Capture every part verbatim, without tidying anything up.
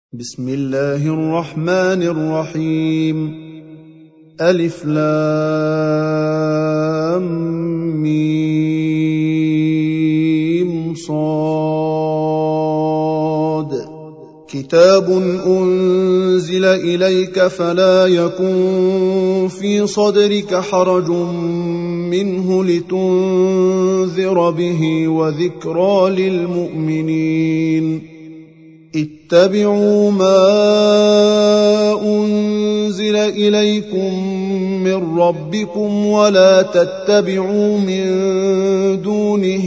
بسم الله الرحمن الرحيم. ألف لام ميم صاد. كتاب أنزل إليك فلا يكن في صدرك حرج منه لتنذر به وذكرى للمؤمنين. اتبعوا ما أنزل إليكم من ربكم ولا تتبعوا من دونه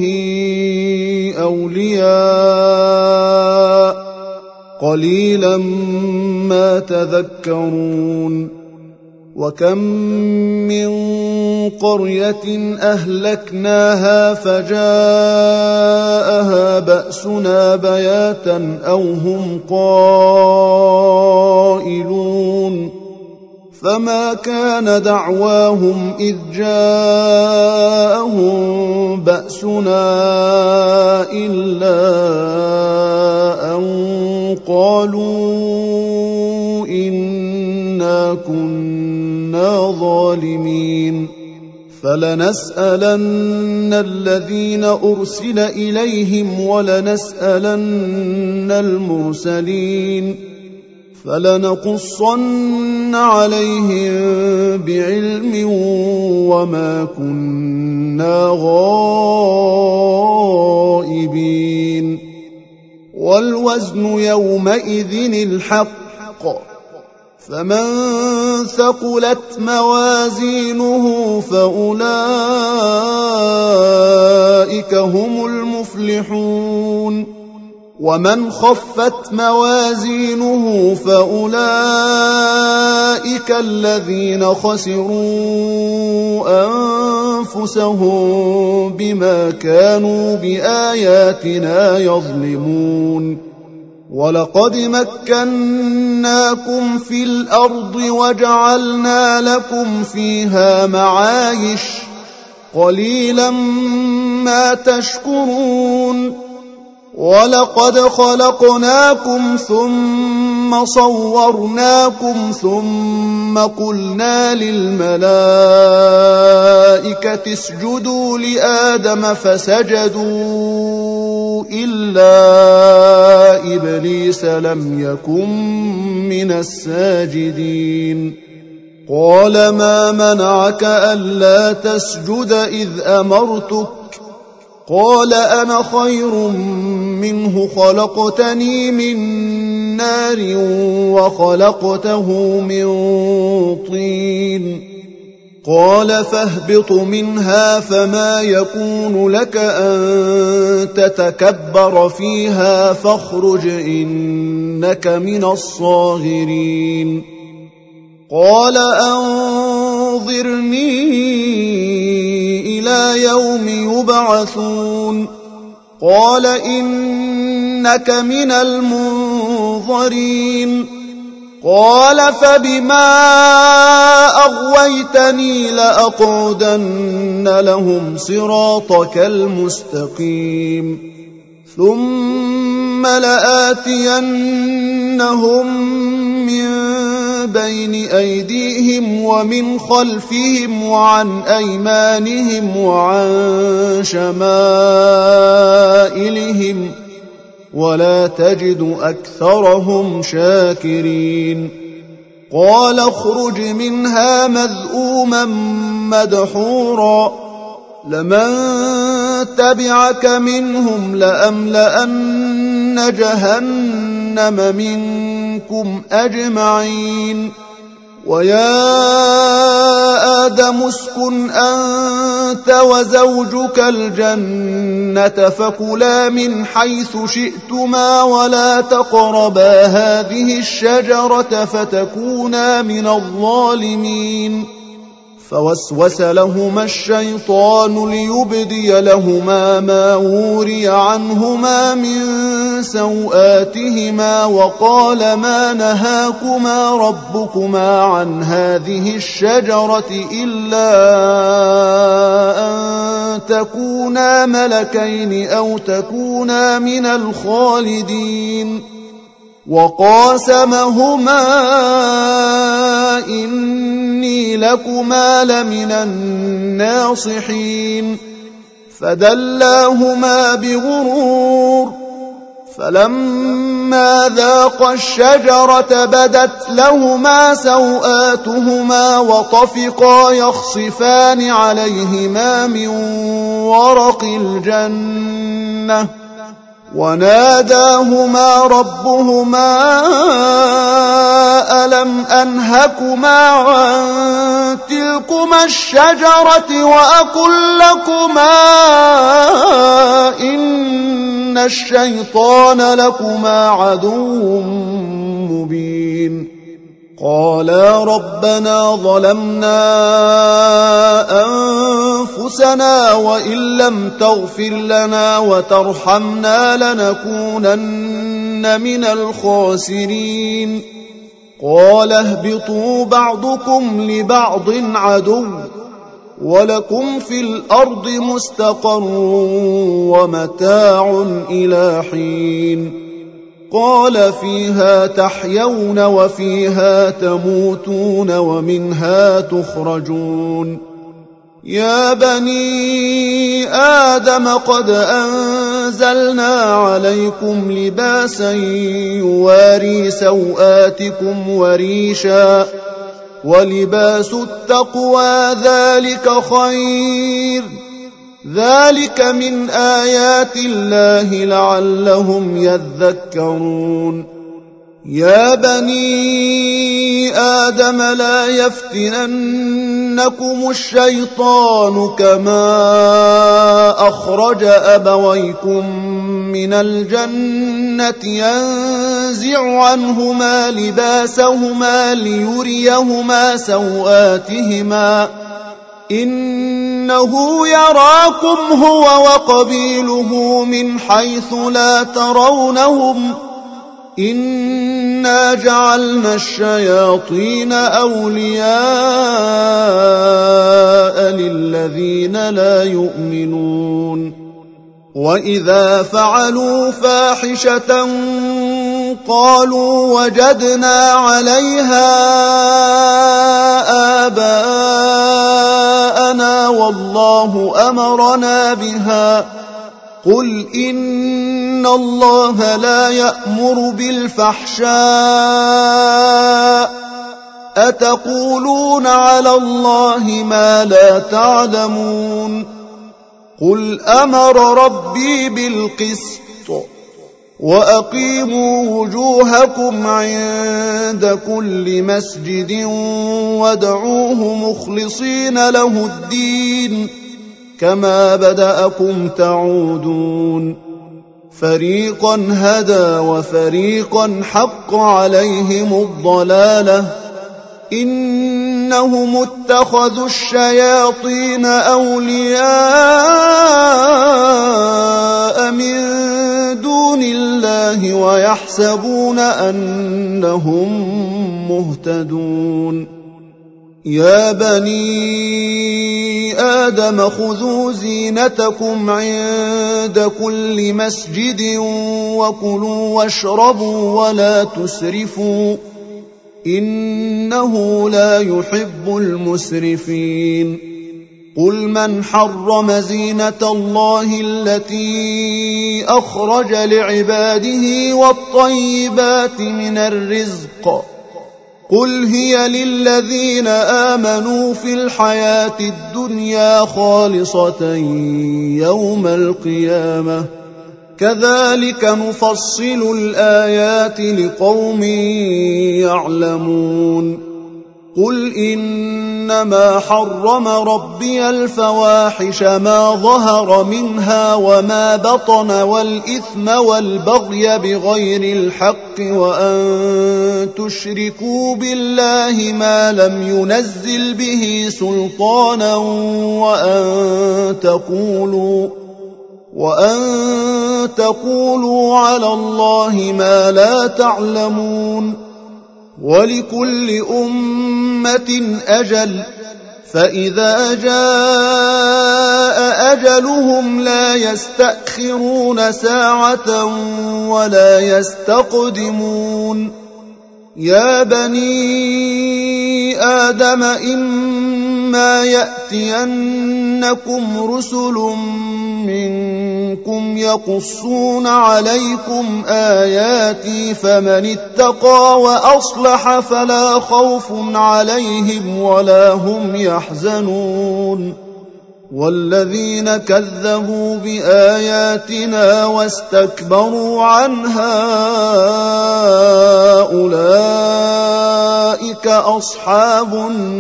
أولياء قليلا ما تذكرون. وكم من قرية أهلكناها فجاءها بأسنا بياتا أو هم قائلون. فما كان دعواهم إذ جاءهم بأسنا إلا أن قالوا إنا كنا ظالمين. فلنسألن الذين أرسل إليهم ولنسألن المرسلين فلنقصن عليهم بعلم وما كنا غائبين. والوزن يومئذ الحق فمن ثقلت موازينه فأولئك هم المفلحون. ومن خفت موازينه فأولئك الذين خسروا أنفسهم بما كانوا بآياتنا يظلمون. ولقد مكناكم في الأرض وجعلنا لكم فيها معايش قليلا ما تشكرون. ولقد خلقناكم ثم صورناكم ثم قلنا للملائكة اسجدوا لآدم فسجدوا إلا إبليس لم يكن من الساجدين. قال ما منعك ألا تسجد إذ أمرتك؟ قال أنا خير منه خلقتني من نار وخلقته من طين. قال فاهبط منها فما يكون لك أن تتكبر فيها فاخرج إنك من الصاغرين. قال أنظرني إلى يوم يبعثون. قال إنك من المنظرين. قال فبما أغويتني لأقعدن لهم صراطك المستقيم ثم لآتينهم من بين أيديهم ومن خلفهم وعن أيمانهم وعن شمائلهم ولا تجد أكثرهم شاكرين. قال اخرج منها مذءوما مدحورا لمن تبعك منهم لأملأن جهنم منكم أجمعين. ويا آدم اسكن أنت وزوجك الجنة فكلا من حيث شئتما ولا تقربا هذه الشجرة فتكونا من الظالمين. فوسوس لهما الشيطان ليبدي لهما ما وري عنهما من سوآتهما وقال ما نهاكما ربكما عن هذه الشجرة إلا أن تكونا ملكين أو تكونا من الخالدين. وقاسمهما إني لكما لمن الناصحين فدلاهما بغرور فلما ذاقا الشجرة بدت لهما سوآتهما وطفقا يخصفان عليهما من ورق الجنة وناداهما ربهما ألم أنهكما عن تلكما الشجرة وأقل لكما إن الشيطان لكما عدو مبين قالا ربنا ظلمنا أنفسنا وإن لم تغفر لنا وترحمنا لنكونن من الخاسرين قال اهبطوا بعضكم لبعض عدو ولكم في الأرض مستقر ومتاع إلى حين قال فيها تحيون وفيها تموتون ومنها تخرجون يا بني آدم قد أنزلنا عليكم لباسا يواري سوآتكم وريشا ولباس التقوى ذلك خير ذلك من آيات الله لعلهم يذكرون يا بني آدم لا يفتننكم الشيطان كما أخرج أبويكم من الجنة ينزع عنهما لباسهما ليريهما سوآتهما إنه يراكم هو وقبيله من حيث لا ترونهم إنا جعلنا الشياطين أولياء للذين لا يؤمنون وإذا فعلوا فاحشة قالوا وجدنا عليها آباءنا والله أمرنا بها قل إن الله لا يأمر بالفحشاء أتقولون على الله ما لا تعلمون قل أمر ربي بالقسط وأقيموا وجوهكم عند كل مسجد وادعوه مخلصين له الدين كما بدأكم تعودون فريقا هدى وفريقا حق عليهم الضلالة إنهم اتخذوا الشياطين أولياء من دون الله ويحسبون أنهم مهتدون يا بني آدم خذوا زينتكم عند كل مسجد وكلوا واشربوا ولا تسرفوا إنه لا يحب المسرفين قل من حرم زينة الله التي أخرج لعباده والطيبات من الرزق قل هي للذين آمنوا في الحياة الدنيا خالصة يوم القيامة كذلك نفصل الآيات لقوم يعلمون قل إنما حرم ربي الفواحش ما ظهر منها وما بطن والإثم والبغي بغير الحق وأن تشركوا بالله ما لم ينزل به سلطانا وأن تقولوا وأن تقولوا على الله ما لا تعلمون ولكل أمة أجل فإذا جاء أجلهم لا يستأخرون ساعة ولا يستقدمون يا بني آدم إما يأتينكم رسل منكم يقصون عليكم آياتي فمن اتقى وأصلح فلا خوف عليهم ولا هم يحزنون والذين كذبوا بآياتنا واستكبروا عنها أولئك أصحاب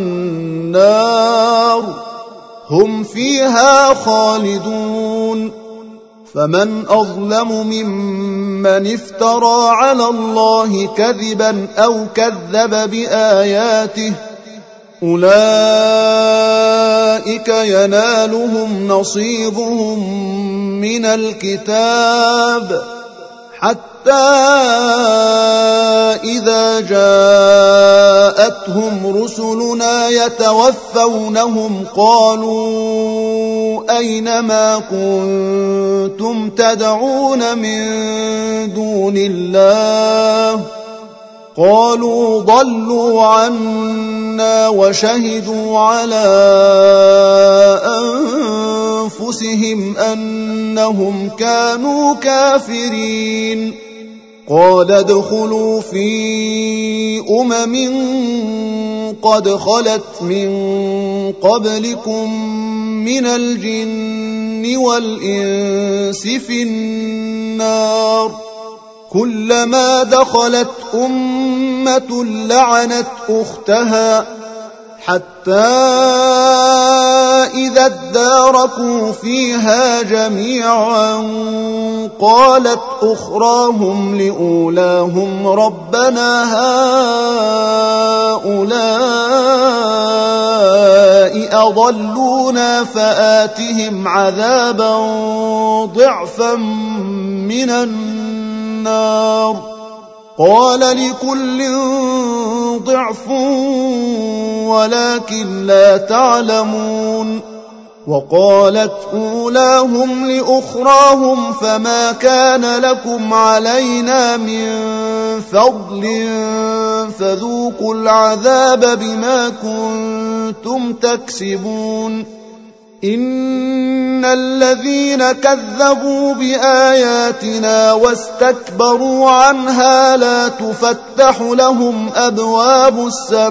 النار هم فيها خالدون فمن أظلم ممن افترى على الله كذبا أو كذب بآياته أولئك ينالهم نصيبهم من الكتاب حتى إذا جاءتهم رسلنا يتوفونهم قالوا أين ما كنتم تدعون من دون الله قالوا ضلوا عنا وشهدوا على أنفسهم أنهم كانوا كافرين قال ادخلوا في أمم قد خلت من قبلكم من الجن والإنس في النار كلما دخلت أمة لعنت أختها حتى إذا اداركوا فيها جميعا قالت أخراهم لأولاهم ربنا هؤلاء أضلونا فآتهم عذابا ضعفا من النار قال لكل ضعف ولكن لا تعلمون وقالت أولاهم لأخراهم فما كان لكم علينا من فضل فذوقوا العذاب بما كنتم تكسبون إن الذين كذبوا بآياتنا واستكبروا عنها لا تفتح لهم أبواب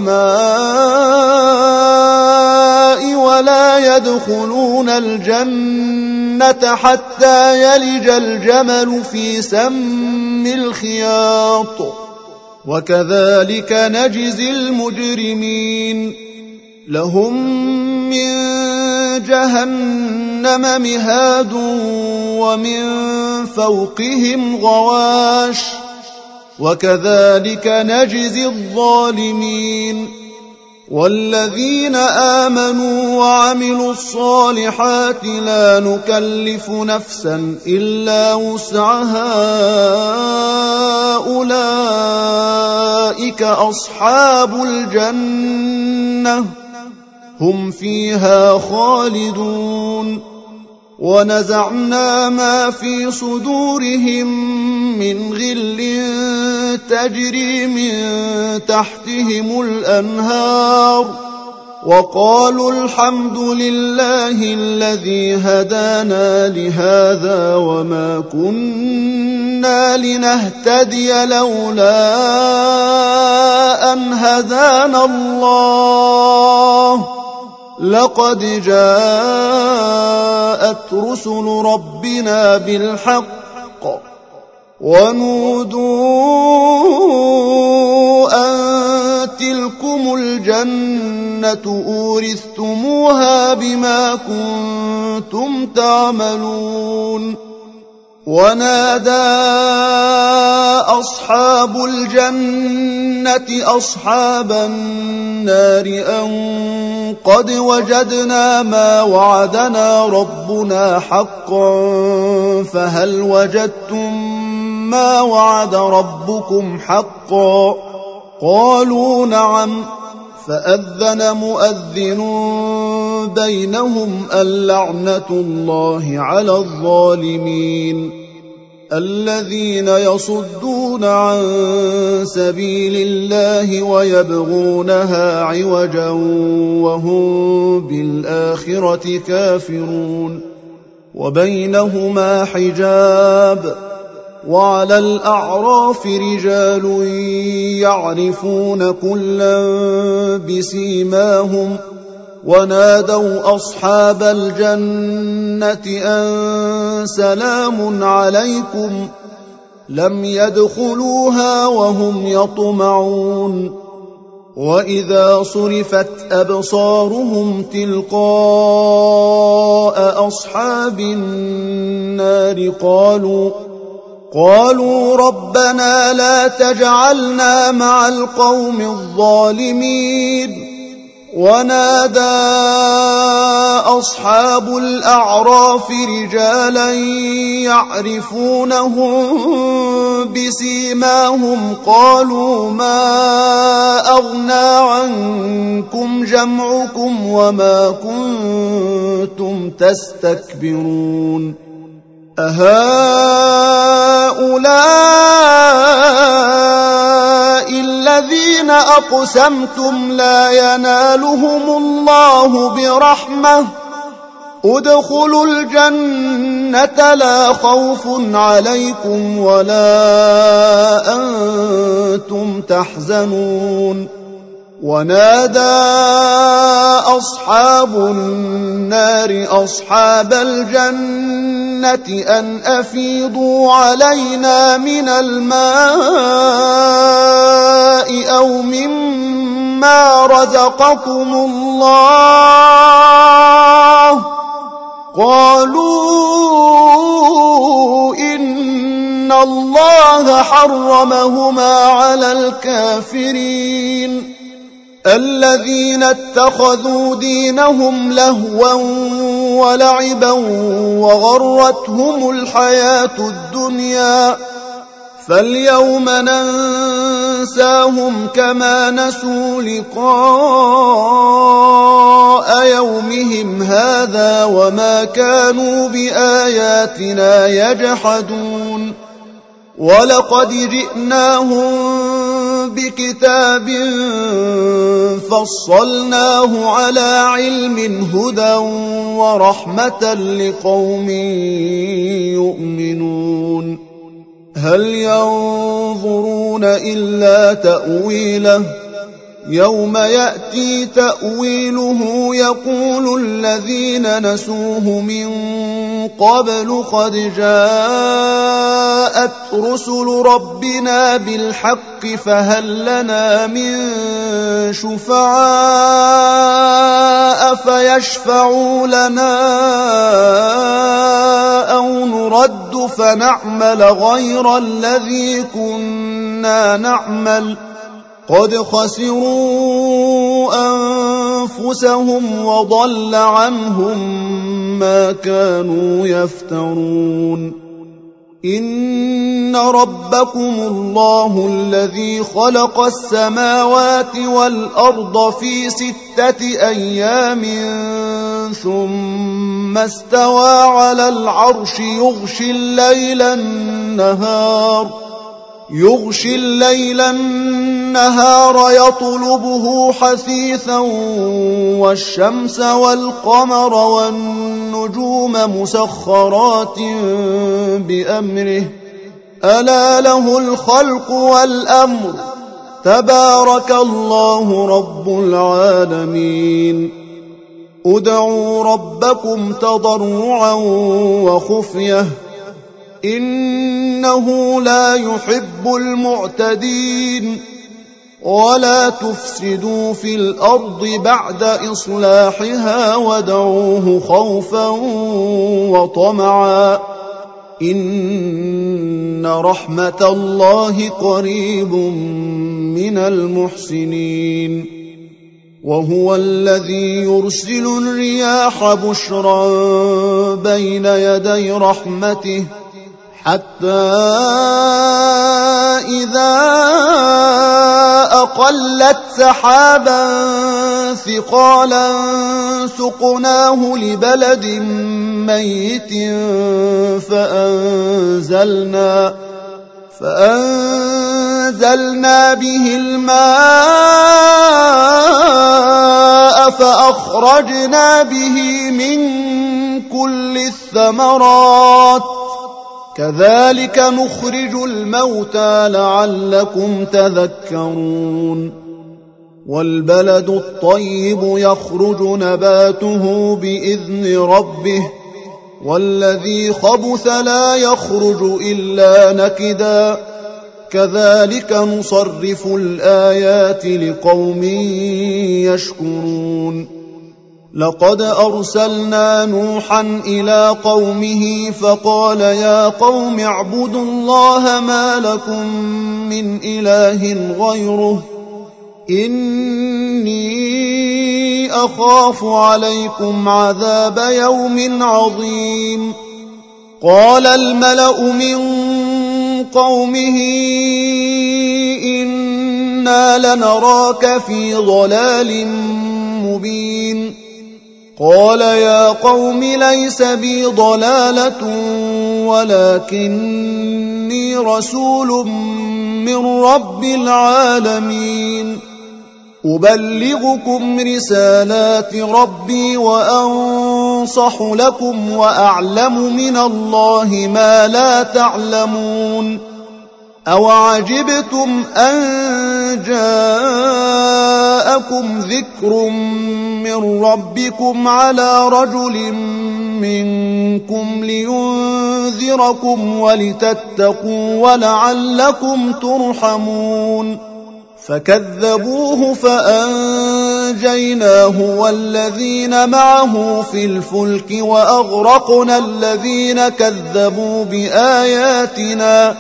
السماء ولا يدخلون الجنة حتى يلج الجمل في سم الخياط وكذلك نجزي المجرمين لهم من جهنم مهاد ومن فوقهم غواش وكذلك نجزي الظالمين والذين آمنوا وعملوا الصالحات لا نكلف نفسا إلا وسعها أولئك أصحاب الجنة هم فيها خالدون ونزعنا ما في صدورهم من غل تجري من تحتهم الأنهار وقالوا الحمد لله الذي هدانا لهذا وما كنا لنهتدي لولا أن هدانا الله لقد جاءت رسل ربنا بالحق ونودوا أن تلكم الجنة أورثتموها بما كنتم تعملون ونادى أصحاب الجنة أصحاب النار أن قد وجدنا ما وعدنا ربنا حقا فهل وجدتم ما وعد ربكم حقا قالوا نعم فأذن مؤذن بينهم اللعنة الله على الظالمين الذين يصدون عن سبيل الله ويبغونها عوجا وهم بالآخرة كافرون وبينهما حجاب وعلى الأعراف رجال يعرفون كلا بسيماهم ونادوا أصحاب الجنة أن سلام عليكم لم يدخلوها وهم يطمعون وإذا صرفت أبصارهم تلقاء أصحاب النار قالوا قالوا ربنا لا تجعلنا مع القوم الظالمين ونادى أصحاب الأعراف رجالا يعرفونهم بسيماهم قالوا ما أغنى عنكم جمعكم وما كنتم تستكبرون أهؤلاء الذين أقسمتم لا ينالهم الله برحمة ادخلوا الجنة لا خوف عليكم ولا أنتم تحزنون ونادى أصحاب النار أصحاب الجنة أن أفيضوا علينا من الماء أو مما رزقكم الله قالوا إن الله حرمهما على الكافرين الذين اتخذوا دينهم لهوا ولعبا وغرتهم الحياة الدنيا فاليوم ننساهم كما نسوا لقاء يومهم هذا وما كانوا بآياتنا يجحدون ولقد جئناهم بكتاب فصلناه على علم هدى ورحمة لقوم يؤمنون هل ينظرون إلا تأويله يوم يأتي تأويله يقول الذين نسوه من قبل قد جاءت رسل ربنا بالحق فهل لنا من شفعاء فيشفعوا لنا أو نرد فنعمل غير الذي كنا نعمل قد خسروا أنفسهم وضل عنهم ما كانوا يفترون إن ربكم الله الذي خلق السماوات والأرض في ستة أيام ثم استوى على العرش يغشي الليل النهار يغشي الليل النهار يطلبه حثيثا والشمس والقمر والنجوم مسخرات بأمره ألا له الخلق والأمر تبارك الله رب العالمين ادعوا ربكم تضرعا وخفية إنه لا يحب المعتدين ولا تفسدوا في الأرض بعد إصلاحها وادعوه خوفا وطمعا إن رحمة الله قريب من المحسنين وهو الذي يرسل الرياح بشرا بين يدي رحمته حتى إذا فأخلت سحابا ثقالا سقناه لبلد ميت فأنزلنا فأنزلنا به الماء فأخرجنا به من كل الثمرات كذلك نخرج الموتى لعلكم تذكرون والبلد الطيب يخرج نباته بإذن ربه والذي خبث لا يخرج إلا نكدا كذلك نصرف الآيات لقوم يشكرون لقد أرسلنا نوحا إلى قومه فقال يا قوم اعبدوا الله ما لكم من إله غيره إني أخاف عليكم عذاب يوم عظيم قال الملأ من قومه إنا لنراك في ضلال مبين قال يا قوم ليس بي ضلالة ولكني رسول من رب العالمين أبلغكم رسالات ربي وأنصح لكم وأعلم من الله ما لا تعلمون أوعجبتم أن جاءكم ذكر من ربكم على رجل منكم لينذركم ولتتقوا ولعلكم ترحمون فكذبوه فأنجيناه والذين معه في الفلك وأغرقنا الذين كذبوا بآياتنا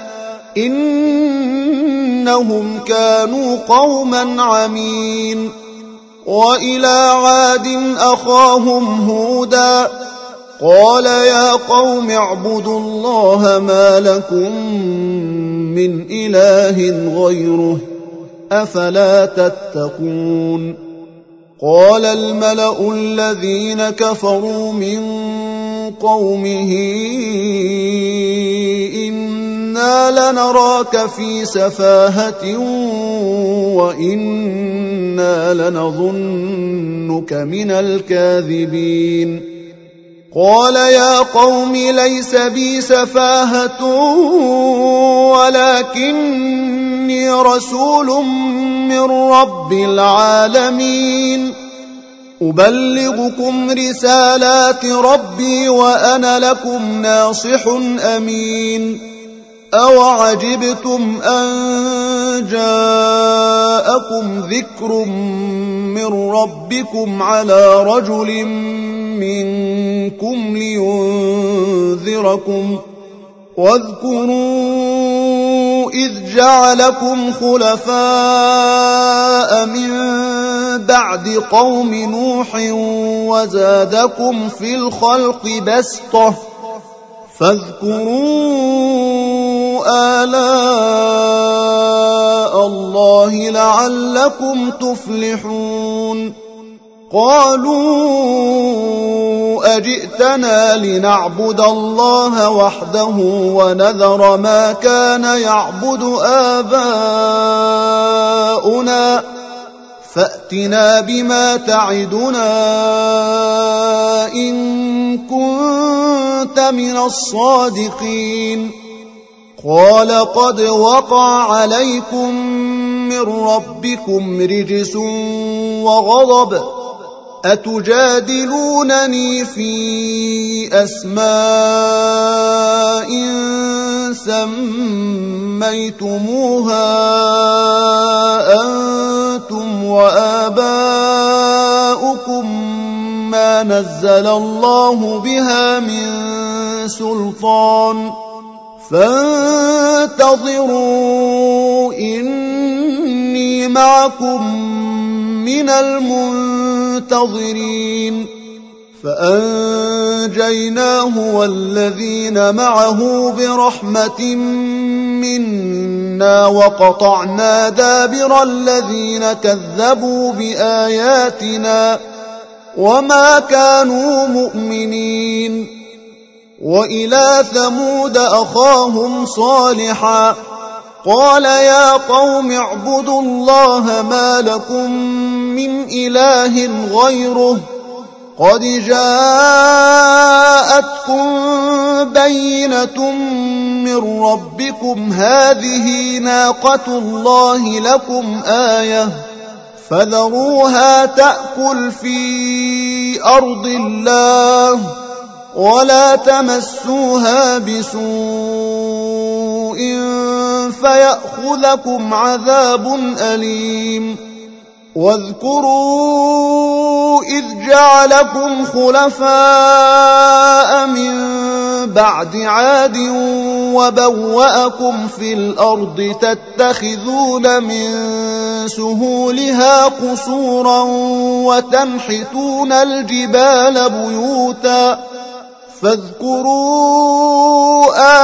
إنهم كانوا قوما عمين وإلى عاد أخاهم هودا قال يا قوم اعبدوا الله ما لكم من إله غيره أفلا تتقون قال الملأ الذين كفروا من قومه إنا لنراك في سفاهة وإنا لنظنك من الكاذبين قال يا قوم ليس بي سفاهة ولكني رسول من رب العالمين أبلغكم رسالات ربي وأنا لكم ناصح أمين أوعجبتم أن جاءكم ذكر من ربكم على رجل منكم لينذركم واذكروا إذ جعلكم خلفاء من بعد قوم نوح وزادكم في الخلق بسطة فاذكروا آلاء الله لعلكم تفلحون قالوا أجئتنا لنعبد الله وحده ونذر ما كان يعبد آباؤنا فأتنا بما تعدنا إن كنت من الصادقين قال قد وقع عليكم من ربكم رجس وغضب أتجادلونني في أسماء سميتموها أنتم وآباؤكم ما نزل الله بها من سلطان فانتظروا إني معكم من المنتظرين فأنجيناه والذين معه برحمة إنا وقطعنا دابر الذين كذبوا بآياتنا وما كانوا مؤمنين. وإلى ثمود أخاهم صالحا قال يا قوم اعبدوا الله ما لكم من إله غيره قد جاءتكم بينة من ربكم هذه ناقة الله لكم آية فذروها تأكل في أرض الله ولا تمسوها بسوء فيأخذكم عذاب أليم. واذكروا إذ جعلكم خلفاء من بعد عاد وبوأكم في الأرض تتخذون من سهولها قصورا وتنحتون الجبال بيوتا فاذكروا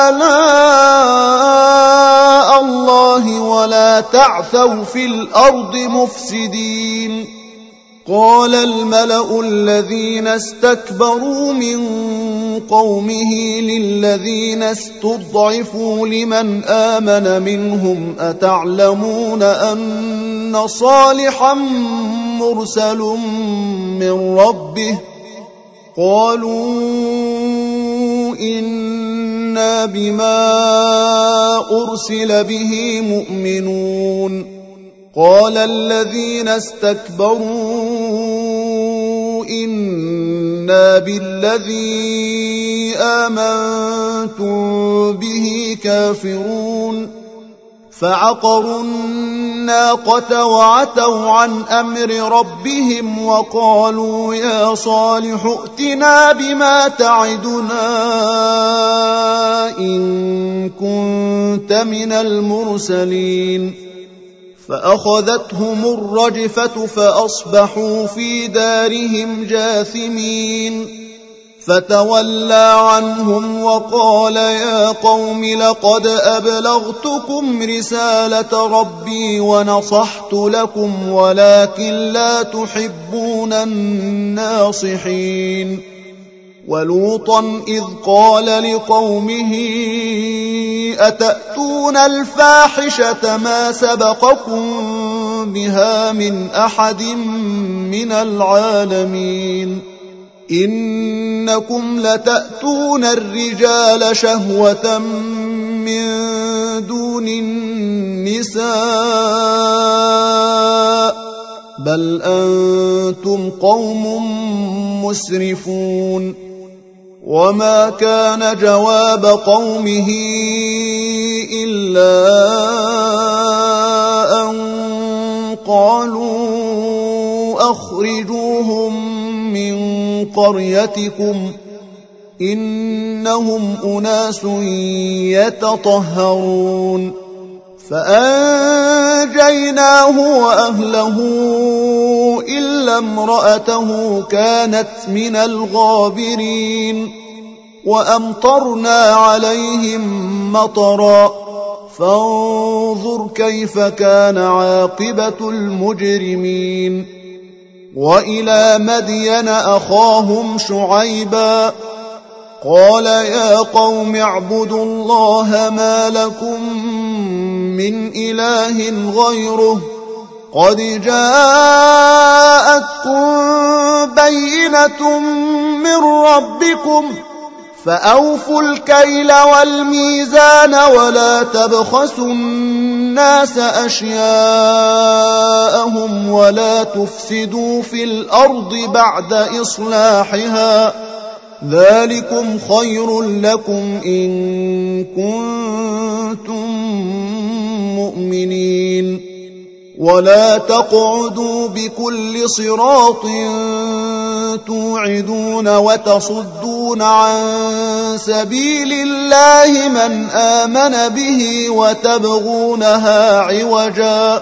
آلاء الله ولا تعثوا في الأرض مفسدين. قال الملأ الذين استكبروا من قومه للذين استضعفوا لمن آمن منهم أتعلمون أن صالحا مرسل من ربه قالوا إنا بما أرسل به مؤمنون. قال الذين استكبروا إنا بالذي آمنتم به كافرون فعقروا الناقة وعتوا عن أمر ربهم وقالوا يا صالح ائتنا بما تعدنا إن كنت من المرسلين. فأخذتهم الرجفة فأصبحوا في دارهم جاثمين. فتولى عنهم وقال يا قوم لقد أبلغتكم رسالة ربي ونصحت لكم ولكن لا تحبون الناصحين. ولوطا إذ قال لقومه أتأتون الفاحشة ما سبقكم بها من أحد من العالمين إنكم لتأتون الرجال شهوة من دون النساء بل أنتم قوم مسرفون. وما كان جواب قومه إلا أن قالوا أخرجوهم من قريتكم إنهم أناس يتطهرون. فأنجيناه وأهله إلا امرأته كانت من الغابرين. وأمطرنا عليهم مطرا فانظر كيف كان عاقبة المجرمين. وإلى مدين أخاهم شعيبا قال يا قوم اعبدوا الله ما لكم من إله غيره قد جاءتكم بينة من ربكم فأوفوا الكيل والميزان ولا تبخسوا الناس أشياءهم ولا تفسدوا في الأرض بعد إصلاحها ذلكم خير لكم إن كنتم مؤمنين. ولا تقعدوا بكل صراط توعدون وتصدون عن سبيل الله من آمن به وتبغونها عوجا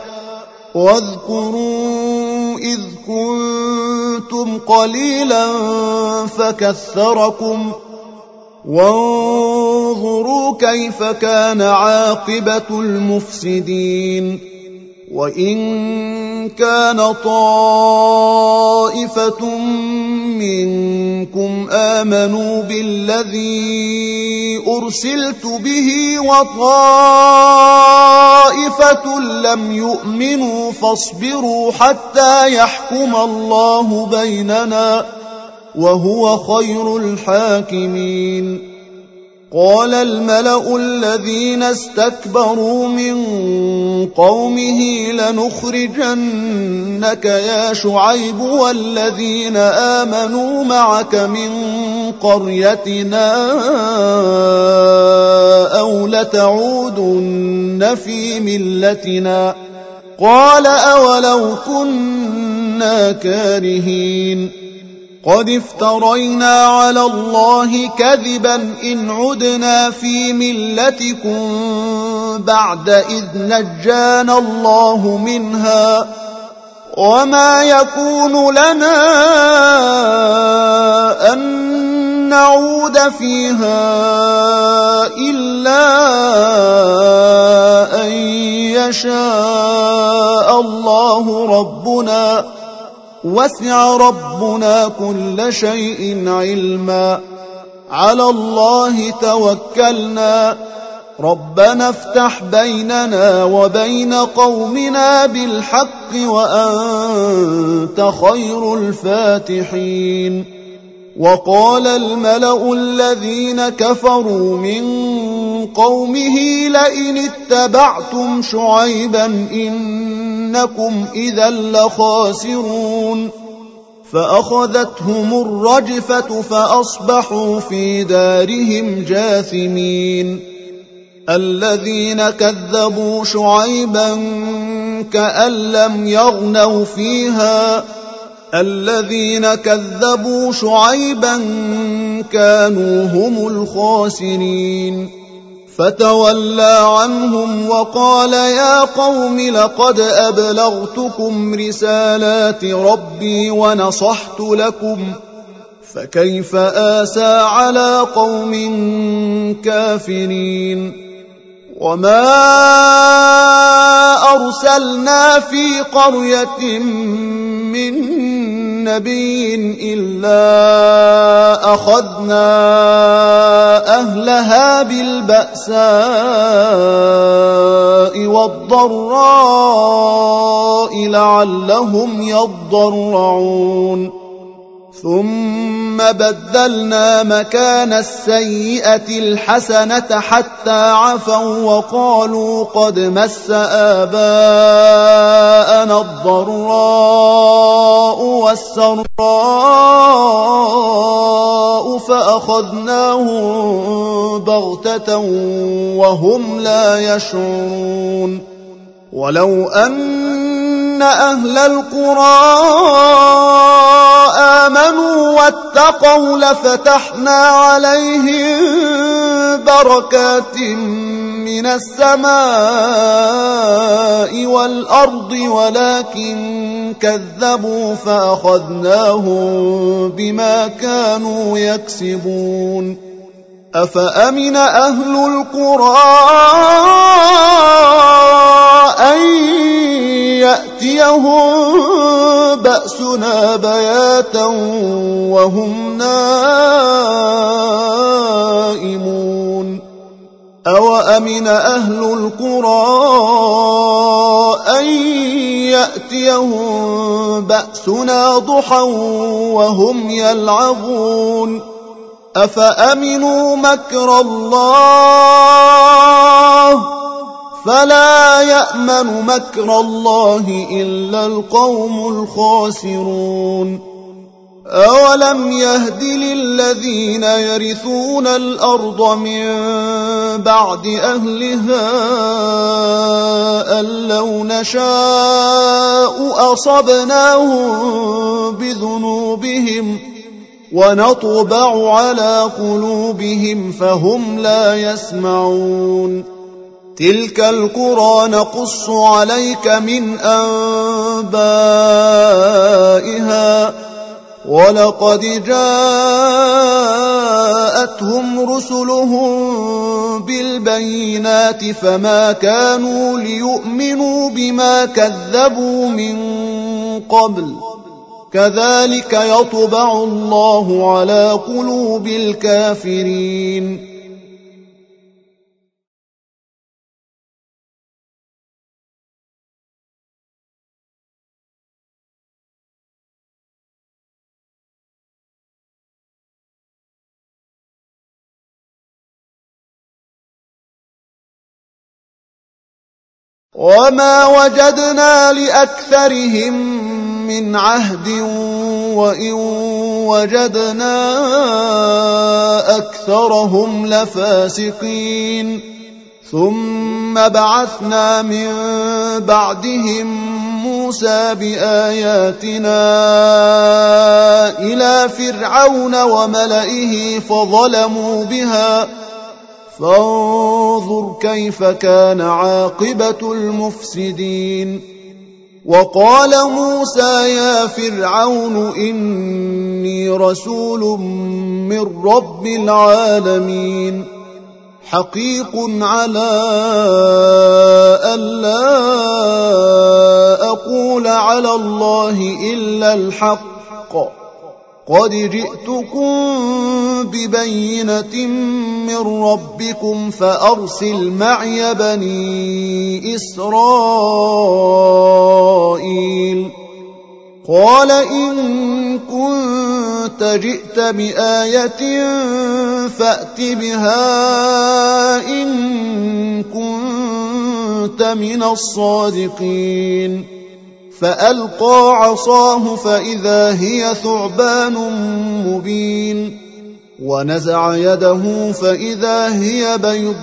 واذكروا إذ كنتم قليلا فكثركم وانظروا فانظروا كيف كان عاقبة المفسدين وإن كان طائفة منكم آمنوا بالذي أرسلت به وطائفة لم يؤمنوا فاصبروا حتى يحكم الله بيننا وهو خير الحاكمين قال الملأ الذين استكبروا من قومه لنخرجنك يا شعيب والذين آمنوا معك من قريتنا أو لتعودن في ملتنا قال أولو كنا كارهين قد افترينا على الله كذبا إن عدنا في ملتكم بعد إذ نجانا الله منها وما يكون لنا أن نعود فيها إلا أن يشاء الله ربنا وسع ربنا كل شيء علما على الله توكلنا ربنا افتح بيننا وبين قومنا بالحق وأنت خير الفاتحين وقال الملأ الذين كفروا من قومه لئن اتبعتم شعيبا إنكم إذا لخاسرون فأخذتهم الرجفة فأصبحوا في دارهم جاثمين الذين كذبوا شعيبا كأن لم يغنوا فيها الذين كذبوا شعيبا كانوا هم الخاسرين فتولى عنهم وقال يا قوم لقد أبلغتكم رسالات ربي ونصحت لكم فكيف آسى على قوم كافرين وما أرسلنا في قرية من نبي إلا أخذنا أهلها بالبأساء والضراء لعلهم يضرعون ثم بدلنا مكان السيئة الحسنة حتى عفوا وقالوا قد مس آباءنا الضراء والسراء فأخذناهم بغتة وهم لا يشعرون ولو أن أهل القرى آمنوا واتقوا لفتحنا عليهم بركات من السماء والأرض ولكن كذبوا فأخذناهم بما كانوا يكسبون أفأمن أهل القرى أن يأتيهم بأسنا بياتا وهم نائمون أوأمن أهل القرى أن يأتيهم بأسنا ضحى وهم يلعبون أفأمنوا مكر الله فلا يأمن مكر الله إلا القوم الخاسرون أولم يهد للذين يرثون الأرض من بعد أهلها أن لو نشاء أصبناهم بذنوبهم ونطبع على قلوبهم فهم لا يسمعون تلك القرى نقص عليك من أنبائها ولقد جاءتهم رسلهم بالبينات فما كانوا ليؤمنوا بما كذبوا من قبل كذلك يطبع الله على قلوب الكافرين. وما وجدنا لأكثرهم من عهد وإن وجدنا أكثرهم لفاسقين. ثم بعثنا من بعدهم موسى بآياتنا إلى فرعون وملئه فظلموا بها فانظر كيف كان عاقبة المفسدين. وقال موسى يا فرعون إني رسول من رب العالمين حقيق على ألا أقول على الله إلا الحق قد جئتكم ببينة من ربكم فأرسل معي بني إسرائيل. قال إن كنت جئت بآية فأت بها إن كنت من الصادقين. فألقى عصاه فإذا هي ثعبان مبين ونزع يده فإذا هي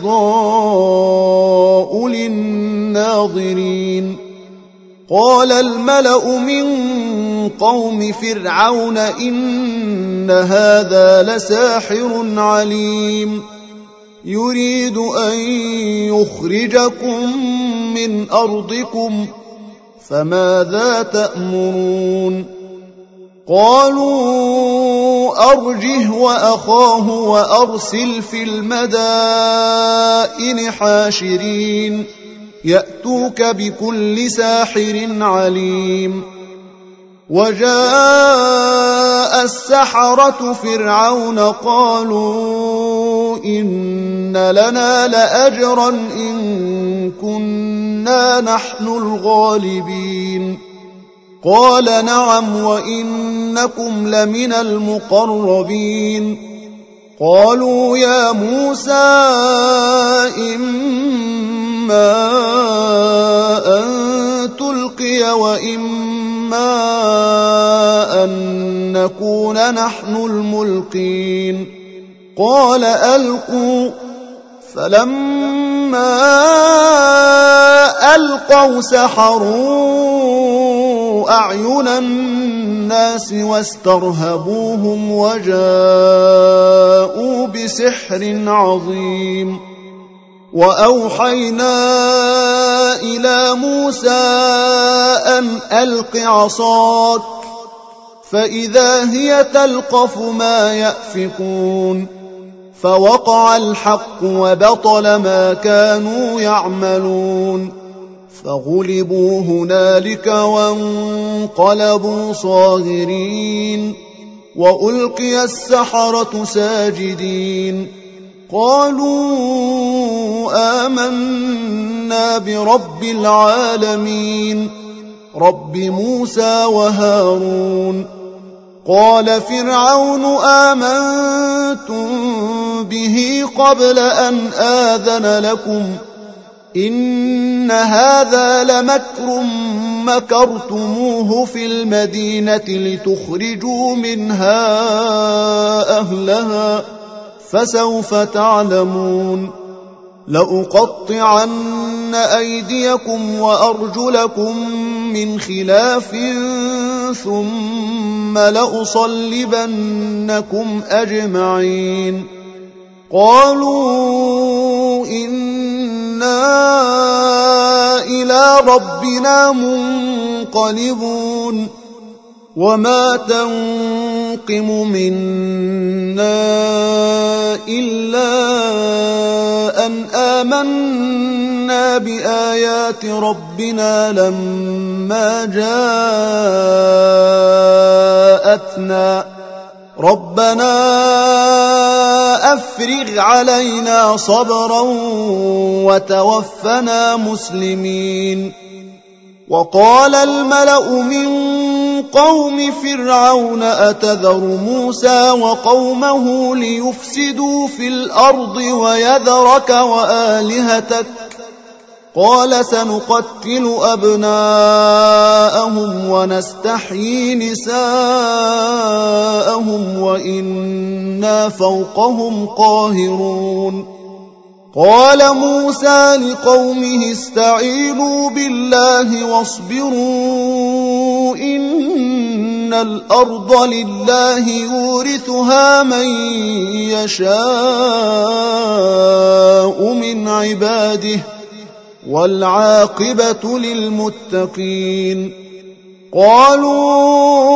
بيضاء للناظرين. قال الملأ من قوم فرعون إن هذا لساحر عليم يريد أن يخرجكم من أرضكم فماذا تأمرون؟ قالوا أرجه وأخاه وأرسل في المدائن حاشرين يأتوك بكل ساحر عليم. وجاء السحرة فرعون قالوا إن لنا لأجرا إن كنا نحن الغالبين. قال نعم وإنكم لمن المقربين. قالوا يا موسى إما أن تلقي وإما أن نكون نحن الملقين. قال ألقوا. فلما ألقوا سحروا أعين الناس واسترهبوهم وجاءوا بسحر عظيم. وأوحينا إلى موسى أن ألق عصاك فإذا هي تلقف ما يأفكون. فوقع الحق وبطل ما كانوا يعملون فغلبوا هنالك وانقلبوا صاغرين. وألقي السحرة ساجدين قالوا آمنا برب العالمين رب موسى وهارون. قال فرعون آمنتم به قبل أن آذن لكم إن هذا لمكر مكرتموه في المدينة لتخرجوا منها أهلها فسوف تعلمون. لأقطعن أيديكم وأرجلكم من خلاف ثم لأصلبنكم أجمعين. قالوا إنا إلى ربنا منقلبون. وما تنقلبون ينقم منا إلا أن آمنا بآيات ربنا لما جاءتنا ربنا أفرغ علينا صبرا وتوفنا مسلمين. وقال الملأ من قوم فرعون أتذر موسى وقومه ليفسدوا في الأرض ويذرك وآلهتك قال سنقتل أبناءهم ونستحيي نساءهم وإنا فوقهم قاهرون. قال موسى لقومه استعينوا بالله واصبروا إن الأرض لله يورثها من يشاء من عباده والعاقبة للمتقين. قالوا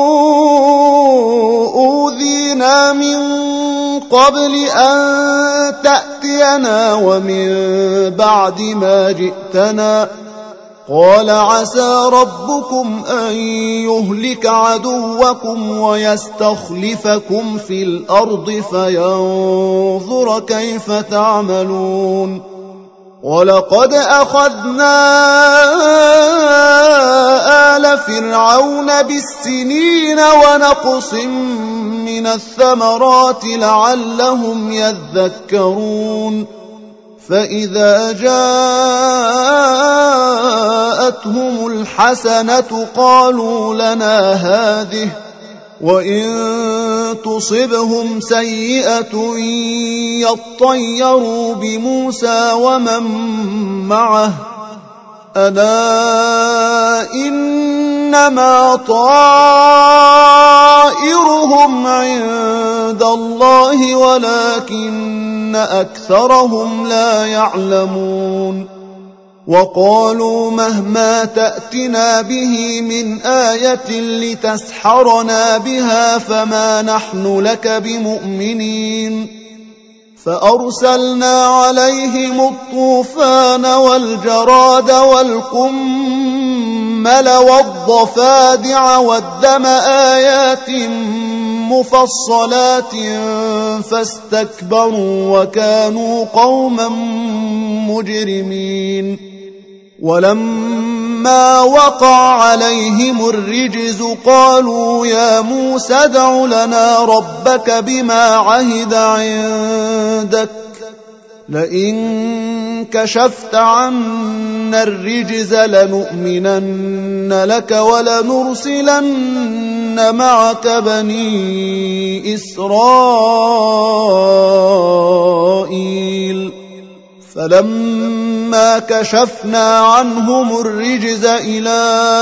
أوذينا من قبل أن تأتينا ومن بعد ما جئتنا قال عسى ربكم أن يهلك عدوكم ويستخلفكم في الأرض فينظر كيف تعملون. ولقد أخذنا آل فرعون بالسنين ونقص من الثمرات لعلهم يذكرون. فإذا جاءتهم الحسنة قالوا لنا هذه وإن تصبهم سيئة يطيروا بموسى ومن معه ألا إنما طائرهم عند الله ولكن أكثرهم لا يعلمون. وقالوا مهما تأتنا به من آية لتسحرنا بها فما نحن لك بمؤمنين. فأرسلنا عليهم الطوفان والجراد والقمل والضفادع والدم آيات مفصلات فاستكبروا وكانوا قوما مجرمين. ولما وقع عليهم الرجز قالوا يا موسى ادع لنا ربك بما عهد عندك لئن كشفت عنا الرجز لنؤمنن لك ولنرسلن معك بني إسرائيل. فلما كشفنا عنهم الرجز إلى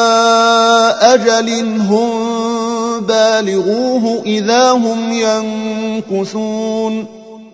أجل هم بالغوه إذا هم ينكثون.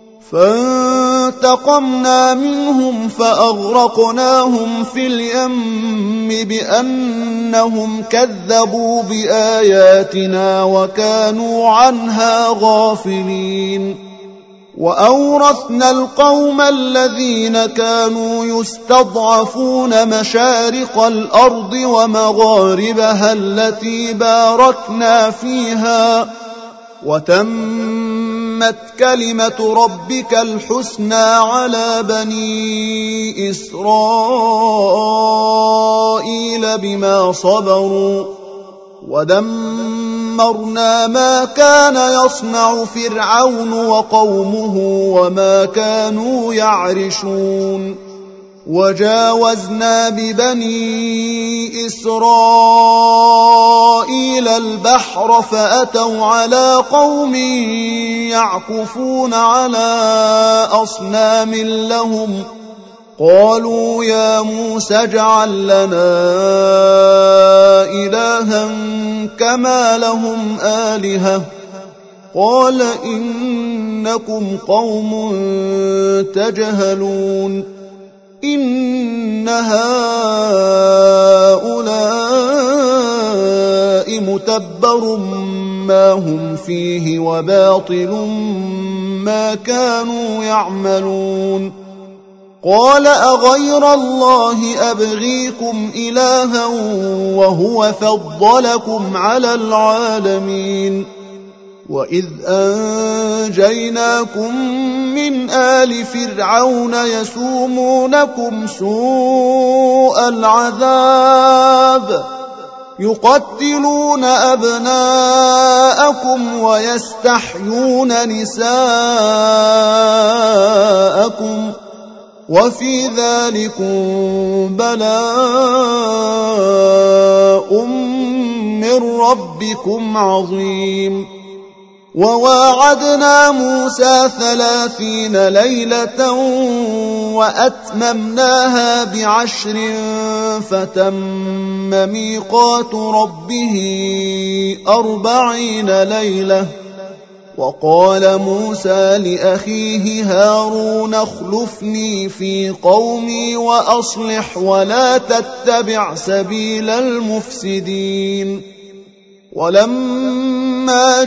فانتقمنا منهم فأغرقناهم في اليم بأنهم كذبوا بآياتنا وكانوا عنها غافلين. وأورثنا القوم الذين كانوا يستضعفون مشارق الأرض ومغاربها التي باركنا فيها وتمت كلمة ربك الحسنى على بني إسرائيل بما صبروا ودمرنا ما كان يصنع فرعون وقومه وما كانوا يعرشون. وجاوزنا ببني إسرائيل البحر فأتوا على قوم يعكفون على أصنام لهم قالوا يا موسى اجعل لنا إلها كما لهم آلهة قال إنكم قوم تجهلون. إن هؤلاء متبر ما هم فيه وباطل ما كانوا يعملون. قال أغير الله أبغيكم إلها وهو فضلكم على العالمين. وإذ أنجيناكم من آل فرعون يسومونكم سوء العذاب يقتلون أبناءكم ويستحيون نساءكم وفي ذلكم بلاء من ربكم عظيم. وواعدنا موسى ثلاثين ليلة وأتممناها بعشر فتم ميقات ربه أربعين ليلة. وقال موسى لأخيه هارون اخلفني في قومي وأصلح ولا تتبع سبيل المفسدين. ولما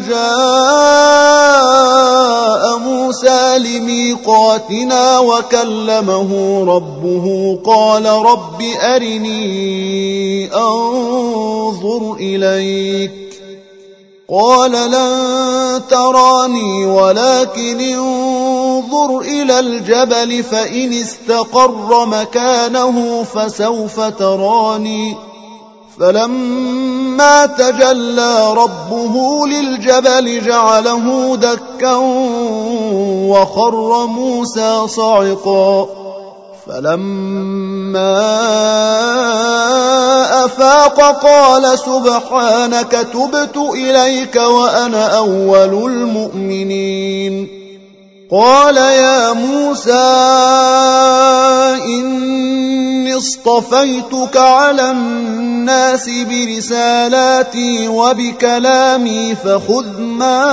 جاء موسى لميقاتنا وكلمه ربه قال رب أرني أنظر إليك قال لن تراني ولكن انظر إلى الجبل فإن استقر مكانه فسوف تراني. فلما تجلى ربه للجبل جعله دكا وخر موسى صعقا. فلما أفاق قال سبحانك تبت إليك وأنا أول المؤمنين. قال يا موسى إني اصطفيتك على الناس برسالاتي وبكلامي فخذ ما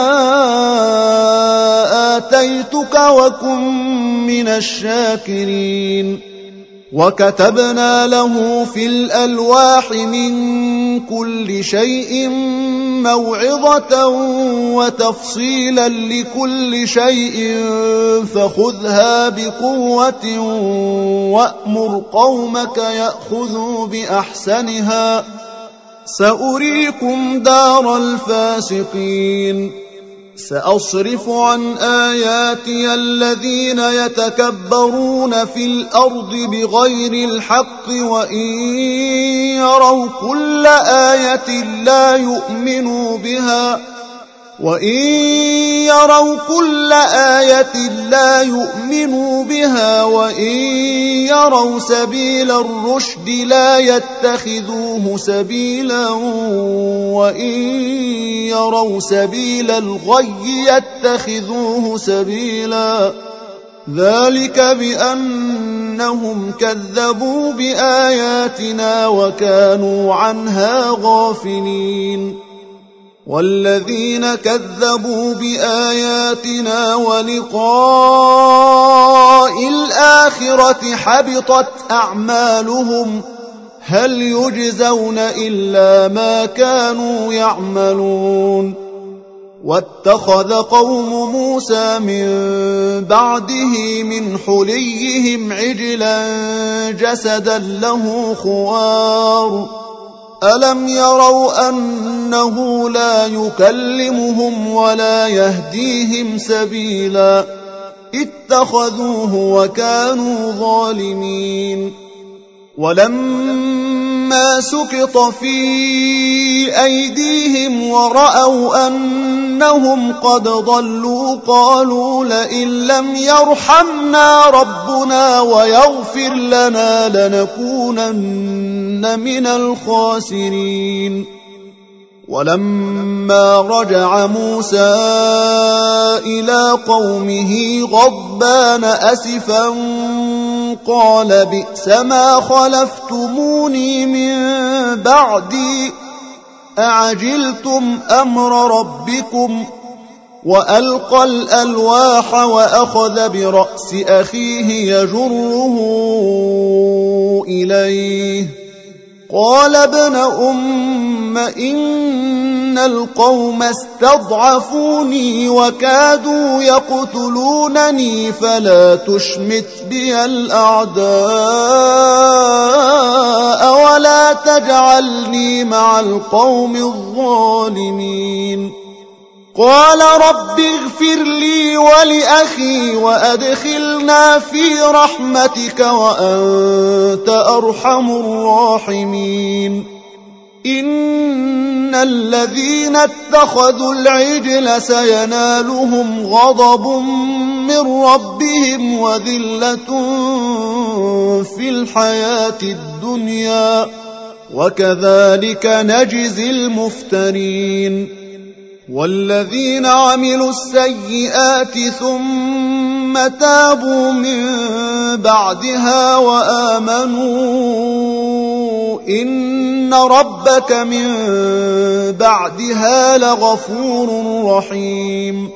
آتيتك وكن من الشاكرين. وكتبنا له في الألواح من كل شيء موعظة وتفصيلا لكل شيء فخذها بقوة وأمر قومك يأخذوا بأحسنها سأريكم دار الفاسقين. سأصرف عن آياتي الذين يتكبرون في الأرض بغير الحق وإن يروا كل آية لا يؤمنوا بها وإن يروا كل آية لا يؤمنوا بها وإن يروا سبيل الرشد لا يتخذوه سبيلا وإن يروا سبيل الغي يتخذوه سبيلا. ذلك بأنهم كذبوا بآياتنا وكانوا عنها غافلين. والذين كذبوا بآياتنا ولقاء الآخرة حبطت أعمالهم هل يجزون إلا ما كانوا يعملون. واتخذ قوم موسى من بعده من حليهم عجلا جسدا له خوار ألم يروا أنه لا يكلمهم ولا يهديهم سبيلا اتخذوه وكانوا ظالمين. ولما سقط في أيديهم ورأوا أنهم قد ضلوا قالوا لئن لم يرحمنا ربنا ويغفر لنا لنكونن من الخاسرين. ولما رجع موسى إلى قومه غضبان أسفا قال بئس ما خلفتموني من بعدي أعجلتم أمر ربكم. وألقى الألواح وأخذ برأس أخيه يجره إليه قال ابن أم إن القوم استضعفوني وكادوا يقتلونني فلا تشمت بي الأعداء ولا تجعلني مع القوم الظالمين. قال رب اغفر لي ولأخي وأدخلنا في رحمتك وأنت أرحم الراحمين. إن الذين اتخذوا العجل سينالهم غضب من ربهم وذلة في الحياة الدنيا وكذلك نجزي المفترين. والذين عملوا السيئات ثم تابوا من بعدها وآمنوا إن ربك من بعدها لغفور رحيم.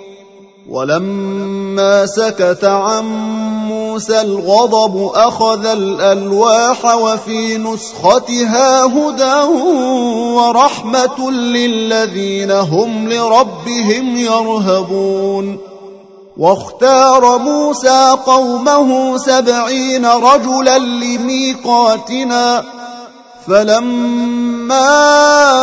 ولما سكت عن موسى الغضب أخذ الألواح وفي نسختها هدى ورحمة للذين هم لربهم يرهبون. واختار موسى قومه سبعين رجلا لميقاتنا فلما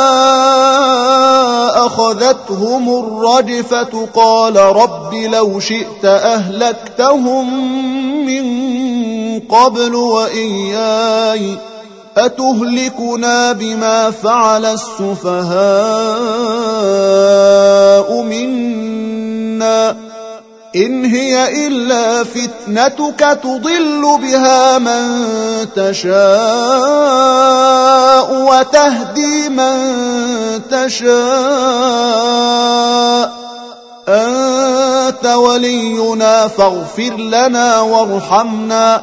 أخذتهم الرجفة قال رب لو شئت أهلكتهم من قبل وإياي أتهلكنا بما فعل السفهاء منا إن هي إلا فتنتك تضل بها من تشاء وتهدي من تشاء أنت ولينا فاغفر لنا وارحمنا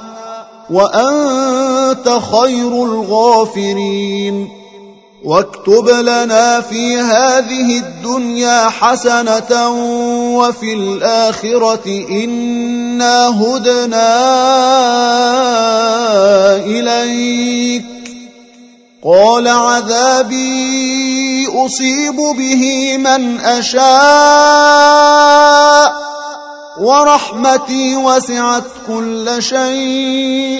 وأنت خير الغافرين. واكتب لنا في هذه الدنيا حسنة وفي الآخرة إنا هدنا إليك. قال عذابي أصيب به من أشاء ورحمتي وسعت كل شيء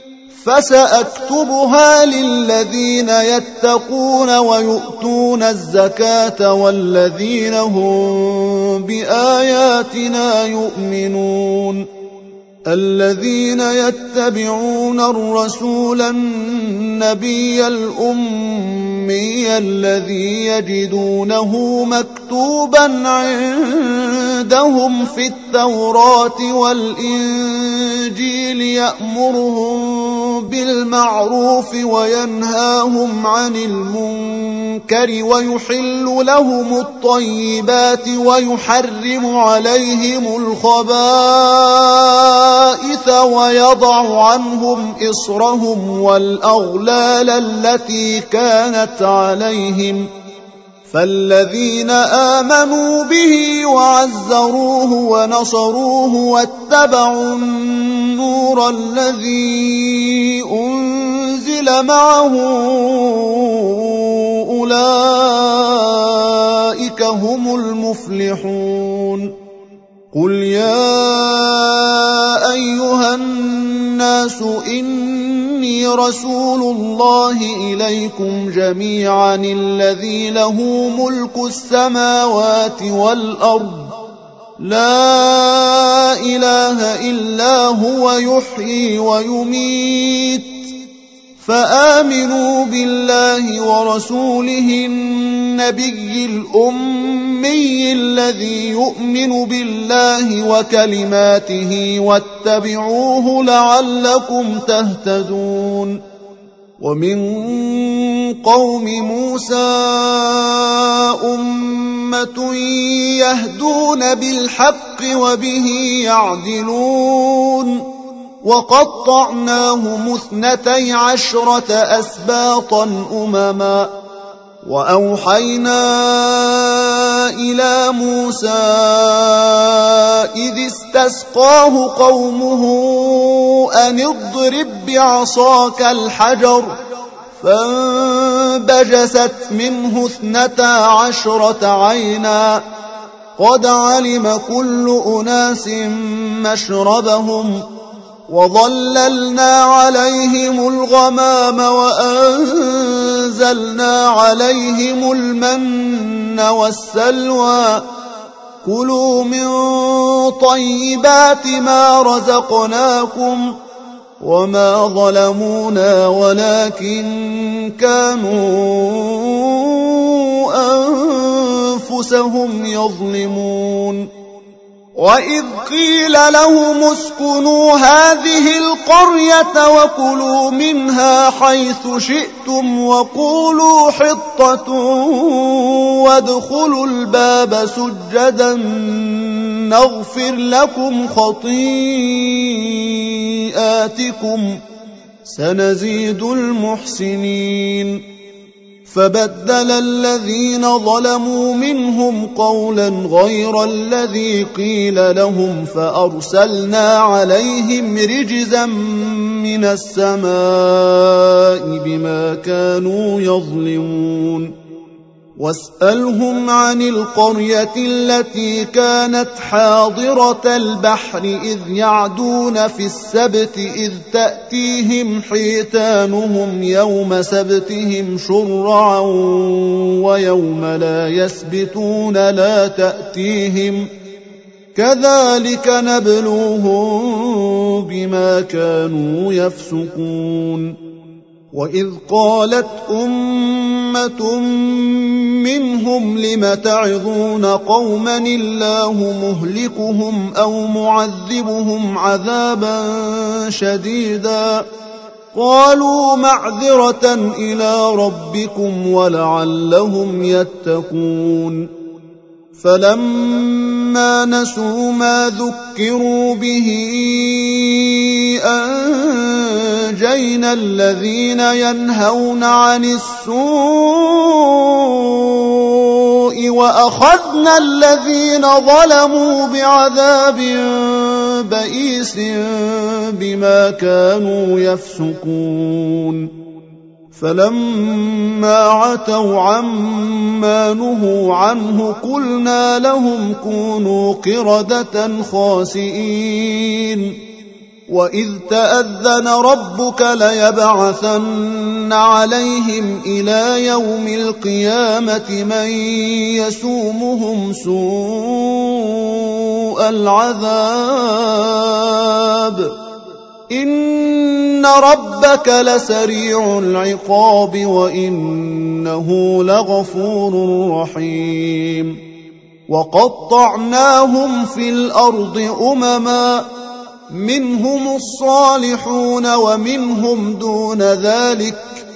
فسأكتبها للذين يتقون ويؤتون الزكاة والذين هم بآياتنا يؤمنون. الذين يتبعون الرسول النبي الأمي الذي يجدونه مكتوبا عندهم في التوراة والإنجيل يأمرهم بالمعروف وينهاهم عن المنكر ويحل لهم الطيبات ويحرم عليهم الخبائث ويضع عنهم إصرهم والأغلال التي كانت عليهم. فالذين آمنوا به وعزروه ونصروه واتبعوا النور الذي أنزل معه أولئك هم المفلحون. قل يا أيها الناس إني رسول الله إليكم جميعا الذي له ملك السماوات والأرض لا إله إلا هو يحيي ويميت فآمنوا بالله ورسوله النبي الأمي الذي يؤمن بالله وكلماته واتبعوه لعلكم تهتدون. ومن قوم موسى أمة يهدون بالحق وبه يعدلون وقطعناهم اثنتي عشرة أسباطا أمما وأوحينا إلى موسى إذ استسقاه قومه أن اضرب بعصاك الحجر فانبجست منه اثنتا عشرة عينا قد علم كل أناس مشربهم وظللنا عليهم الغمام وأنزلنا عليهم المن والسلوى كلوا من طيبات ما رزقناكم وما ظلمونا ولكن كانوا أنفسهم يظلمون وإذ قيل لهم اسكنوا هذه القرية وكلوا منها حيث شئتم وقولوا حطة وادخلوا الباب سجدا نغفر لكم خطيئاتكم سنزيد المحسنين فبدل الذين ظلموا منهم قولا غير الذي قيل لهم فأرسلنا عليهم رجزا من السماء بما كانوا يظلمون واسألهم عن القرية التي كانت حاضرة البحر إذ يعدون في السبت إذ تأتيهم حيتانهم يوم سبتهم شرعا ويوم لا يسبتون لا تأتيهم كذلك نبلوهم بما كانوا يفسقون وإذ قالت أمة منهم لم تعظون قوما الله مهلكهم أو معذبهم عذابا شديدا قالوا معذرة إلى ربكم ولعلهم يتقون فلما نسوا ما ذكروا به أنجينا الذين ينهون عن السوء وأخذنا الذين ظلموا بعذاب بئيس بما كانوا يفسقون فلما عتوا عما نهوا عنه قلنا لهم كونوا قردة خاسئين وإذ تأذن ربك ليبعثن عليهم إلى يوم القيامة من يسومهم سوء العذاب إن ربك لسريع العقاب وإنه لغفور رحيم وقطعناهم في الأرض أمما منهم الصالحون ومنهم دون ذلك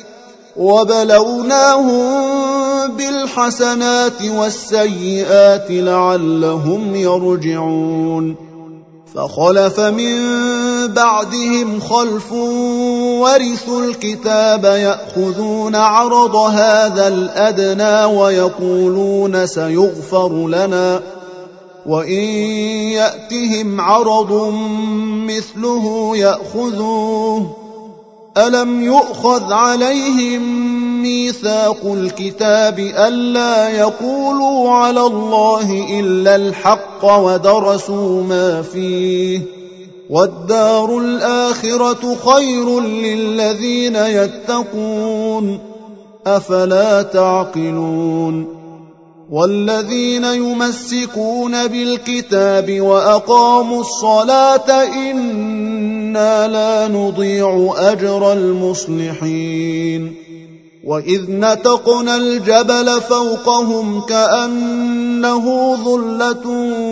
وبلوناهم بالحسنات والسيئات لعلهم يرجعون فخلف من بعدهم خلف ورثوا الكتاب يأخذون عرض هذا الأدنى ويقولون سيغفر لنا وإن يأتهم عرض مثله يأخذوه ألم يؤخذ عليهم ميثاق الكتاب ألا يقولوا على الله إلا الحق ودرسوا ما فيه والدار الآخرة خير للذين يتقون أفلا تعقلون والذين يمسكون بالكتاب وأقاموا الصلاة إنا لا نضيع أجر المصلحين وإذ نتقنا الجبل فوقهم كأنه ظلة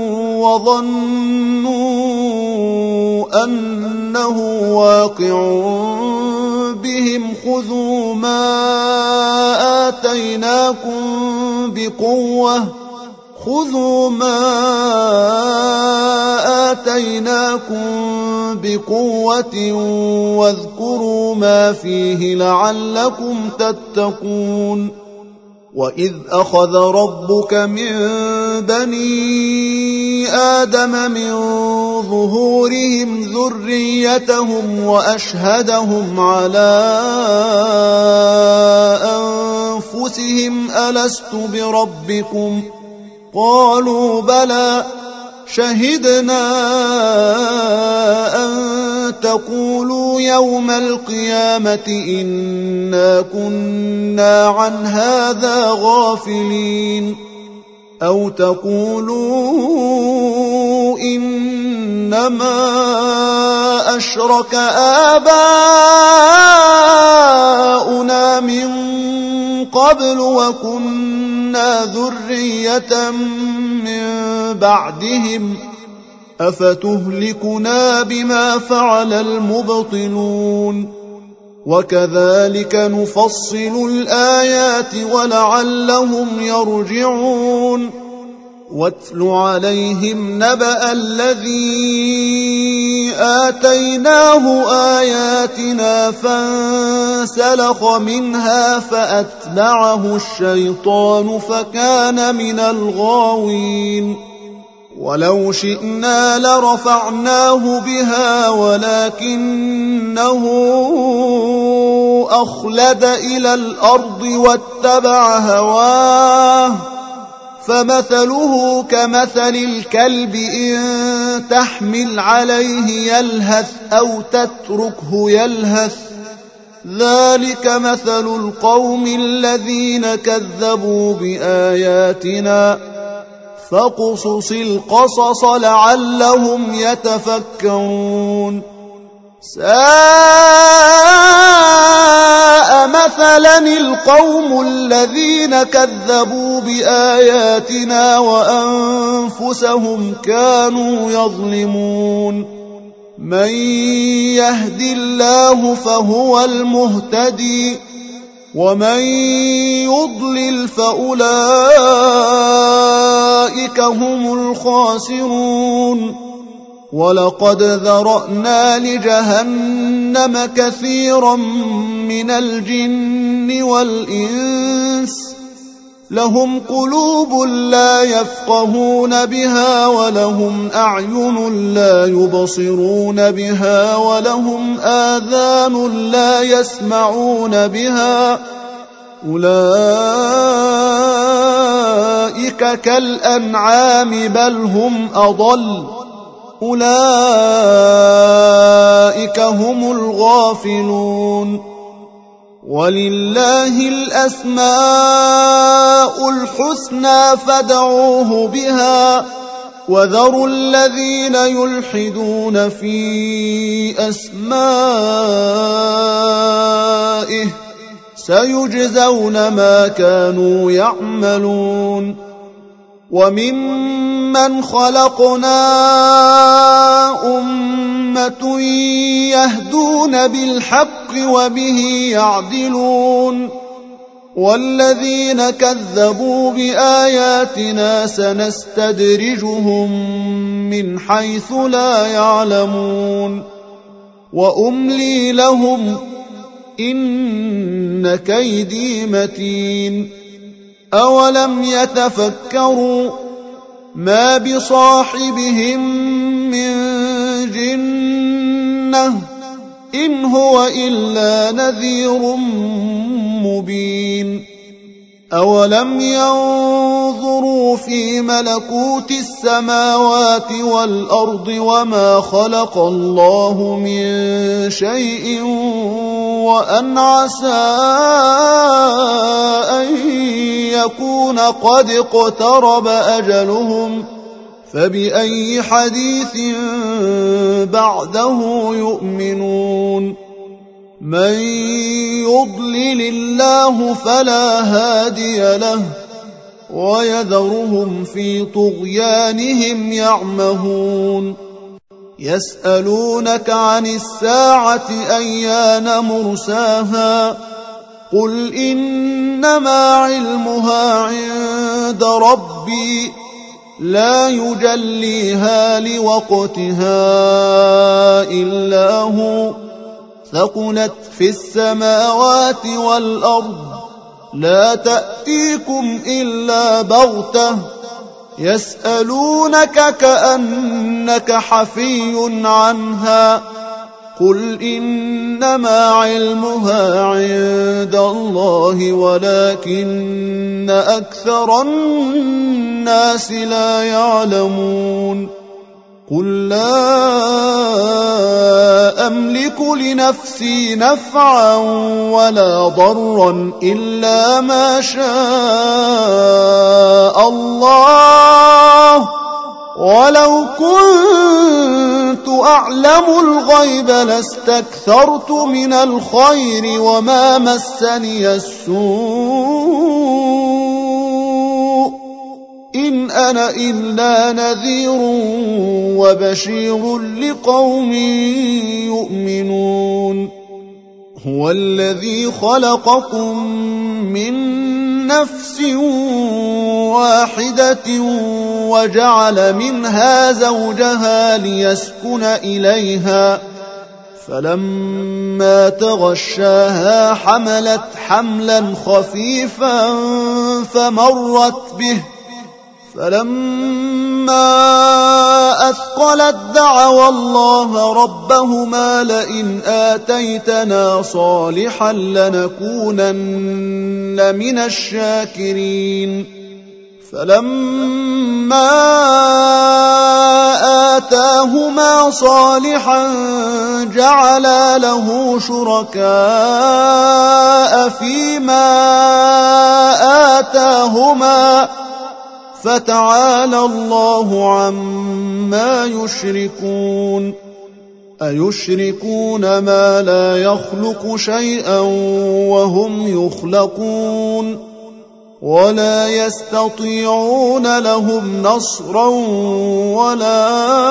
وظنوا أنه واقع بهم خذوا ما آتيناكم بقوة خذوا ما آتيناكم بقوة واذكروا ما فيه لعلكم تتقون وإذ أخذ ربك من بني آدم من ظهورهم ذريتهم وأشهدهم على أنفسهم ألست بربكم؟ قالوا بلى شهدنا أن تقولوا يوم القيامة إنا كنا عن هذا غافلين أو تقولوا إنما أشرك آباؤنا من قبل وكنا ذرية من بعدهم أفتهلكنا بما فعل المبطلون وكذلك نفصل الآيات ولعلهم يرجعون واتل عليهم نبأ الذي آتيناه آياتنا فانسلخ منها فأتبعه الشيطان فكان من الغاوين ولو شئنا لرفعناه بها ولكنه أخلد إلى الأرض واتبع هواه فمثله كمثل الكلب إن تحمل عليه يلهث أو تتركه يلهث ذلك مثل القوم الذين كذبوا بآياتنا فاقصص القصص لعلهم يتفكرون ساء مثلا القوم الذين كذبوا بآياتنا وأنفسهم كانوا يظلمون من يهد الله فهو المهتدي ومن يضلل فأولئك هم الخاسرون ولقد ذرأنا لجهنم كثيرا من الجن والإنس لهم قلوب لا يفقهون بها ولهم أعين لا يبصرون بها ولهم آذان لا يسمعون بها أولئك كالأنعام بل هم أضل أولئك هم الغافلون ولله الأسماء الحسنى فادعوه بها وذروا الذين يلحدون في أسمائه سيجزون ما كانوا يعملون وممن خلقنا أمة يهدون بالحق وبه يعدلون والذين كذبوا بآياتنا سنستدرجهم من حيث لا يعلمون وأملي لهم إن كيدي متين أولم يتفكروا ما بصاحبهم من جنة إن هو إلا نذير مبين أولم ينظروا في ملكوت السماوات والأرض وما خلق الله من شيء وأن عسى أن يكون قد اقترب أجلهم فبأي حديث بعده يؤمنون من يضلل الله فلا هادي له ويذرهم في طغيانهم يعمهون يسألونك عن الساعة أيان مرساها قل إنما علمها عند ربي لا يجليها لوقتها إلا هو ثقلت في السماوات والأرض لا تأتيكم إلا بغتة يسألونك كأنك حفي عنها قل إنما علمها عند الله ولكن أكثر الناس لا يعلمون قل لا أملك لنفسي نفعا ولا ضرا إلا ما شاء الله ولو كنت أعلم الغيب لاستكثرت من الخير وما مسني السوء إن أنا إلا نذير وبشير لقوم يؤمنون هو الذي خلقكم من نفس واحدة وجعل منها زوجها ليسكن إليها فلما تغشاها حملت حملا خفيفا فمرت به فلما أثقلت دعوا الله ربهما لئن آتيتنا صالحا لنكونن من الشاكرين فلما آتاهما صالحا جعلا له شركاء فيما آتاهما فتعالى الله عما يشركون أيشركون ما لا يخلق شيئا وهم يخلقون ولا يستطيعون لهم نصرا ولا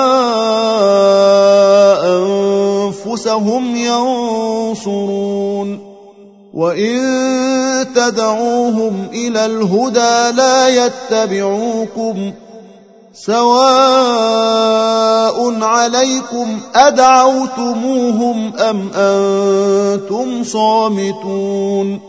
أنفسهم ينصرون وإن تدعوهم إلى الهدى لا يتبعوكم سواء عليكم أدعوتموهم أم أنتم صامتون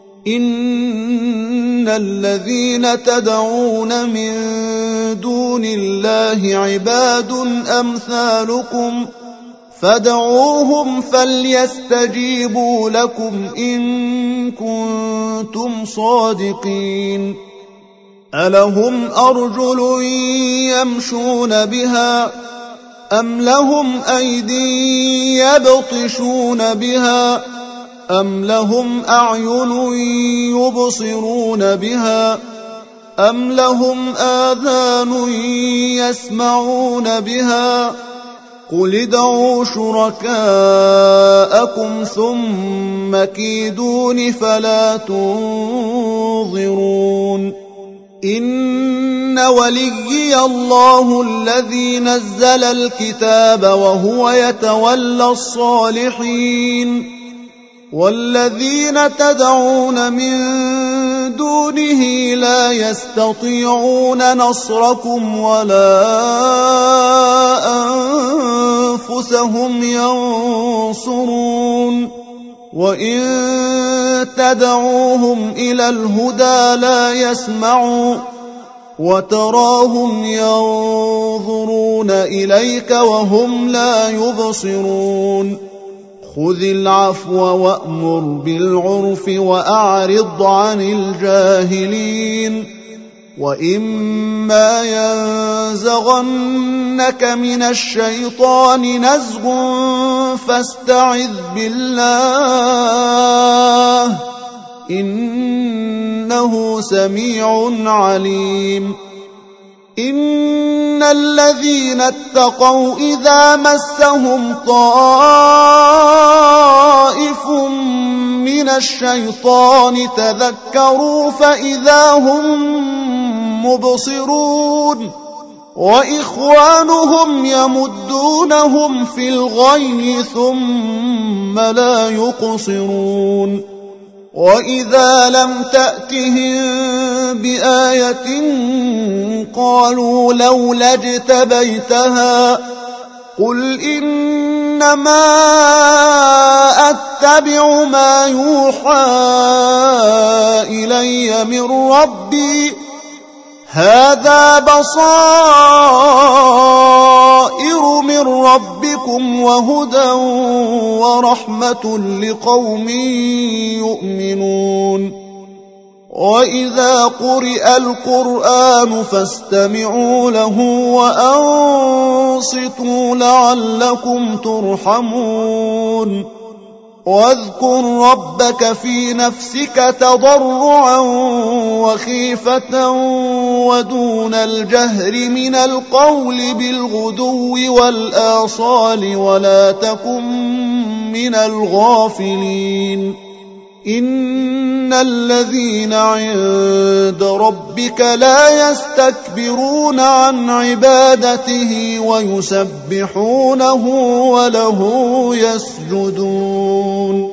إن الذين تدعون من دون الله عباد أمثالكم فادعوهم فليستجيبوا لكم إن كنتم صادقين ألهم أرجل يمشون بها أم لهم أيدي يبطشون بها أم لهم أعين يبصرون بها أم لهم آذان يسمعون بها قل ادعوا شركاءكم ثم كيدون فلا تنظرون إن وليي الله الذي نزل الكتاب وهو يتولى الصالحين والذين تدعون من دونه لا يستطيعون نصركم ولا أنفسهم ينصرون وإن تدعوهم إلى الهدى لا يسمعوا وتراهم ينظرون إليك وهم لا يبصرون خذ العفو وأمر بالعرف وأعرض عن الجاهلين وإما ينزغنك من الشيطان نزغ فاستعذ بالله إنه سميع عليم إن الذين اتقوا إذا مسهم طائف من الشيطان تذكروا فإذا هم مبصرون وإخوانهم يمدونهم في الغي ثم لا يقصرون وإذا لم تأتهم بآية قالوا لولا اجتبيتها قل إنما أتبع ما يوحى إلي من ربي هذا بصائر من ربكم وهدى ورحمة لقوم يؤمنون وإذا قرئ القرآن فاستمعوا له وأنصتوا لعلكم ترحمون واذكر ربك في نفسك تضرعا وخيفة ودون الجهر من القول بالغدو والآصال ولا تكن من الغافلين إن الذين عند ربك لا يستكبرون عن عبادته ويسبحونه وله يسجدون